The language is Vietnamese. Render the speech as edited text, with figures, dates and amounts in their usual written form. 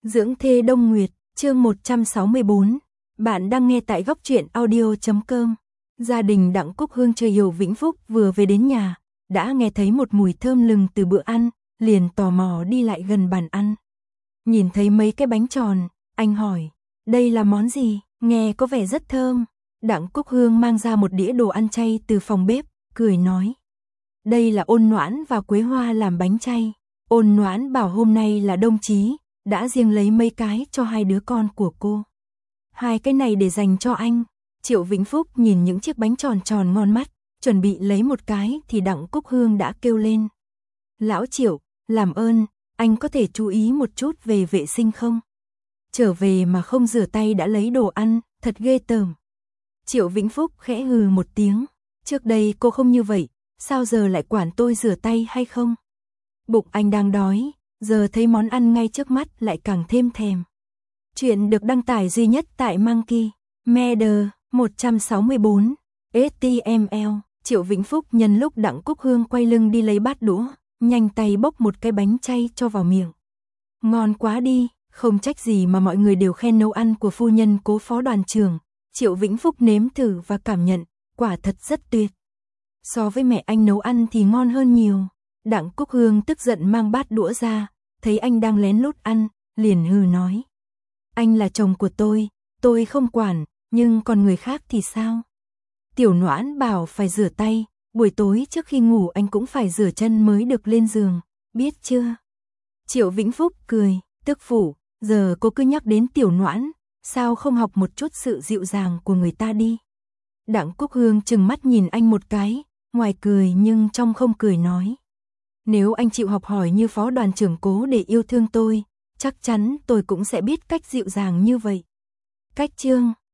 Dưỡng thê Đông Nguyệt, chương 164. Bạn đang nghe tại góc truyện audio.com. Gia đình Đặng Cúc Hương chơi Kiều Vĩnh Phúc vừa về đến nhà, đã nghe thấy một mùi thơm lừng từ bữa ăn, liền tò mò đi lại gần bàn ăn. Nhìn thấy mấy cái bánh tròn, anh hỏi, đây là món gì, nghe có vẻ rất thơm. Đặng Cúc Hương mang ra một đĩa đồ ăn chay từ phòng bếp, cười nói. Đây là Ôn Noãn và Quế Hoa làm bánh chay. Ôn Noãn bảo hôm nay là đông chí, đã riêng lấy mấy cái cho hai đứa con của cô. Hai cái này để dành cho anh. Triệu Vĩnh Phúc nhìn những chiếc bánh tròn tròn ngon mắt, chuẩn bị lấy một cái thì Đặng Cúc Hương đã kêu lên. Lão Triệu, làm ơn, anh có thể chú ý một chút về vệ sinh không? Trở về mà không rửa tay đã lấy đồ ăn, thật ghê tởm. Triệu Vĩnh Phúc khẽ hừ một tiếng. Trước đây cô không như vậy, sao giờ lại quản tôi rửa tay hay không? Bụng anh đang đói, giờ thấy món ăn ngay trước mắt lại càng thêm thèm. Chuyện được đăng tải duy nhất tại Monkey Media 164 HTML. Triệu Vĩnh Phúc nhân lúc Đặng Cúc Hương quay lưng đi lấy bát đũa, nhanh tay bốc một cái bánh chay cho vào miệng. Ngon quá đi, không trách gì mà mọi người đều khen nấu ăn của phu nhân Cố phó đoàn trưởng. Triệu Vĩnh Phúc nếm thử và cảm nhận, quả thật rất tuyệt. So với mẹ anh nấu ăn thì ngon hơn nhiều. Đặng Cúc Hương tức giận mang bát đũa ra, thấy anh đang lén lút ăn, liền hừ nói. Anh là chồng của tôi không quản, nhưng còn người khác thì sao? Tiểu Noãn bảo phải rửa tay, buổi tối trước khi ngủ anh cũng phải rửa chân mới được lên giường, biết chưa? Triệu Vĩnh Phúc cười, tức phủ, giờ cô cứ nhắc đến Tiểu Noãn, sao không học một chút sự dịu dàng của người ta đi? Đặng Cúc Hương trừng mắt nhìn anh một cái, ngoài cười nhưng trong không cười nói. Nếu anh chịu học hỏi như phó đoàn trưởng Cố để yêu thương tôi, chắc chắn tôi cũng sẽ biết cách dịu dàng như vậy. Cách chương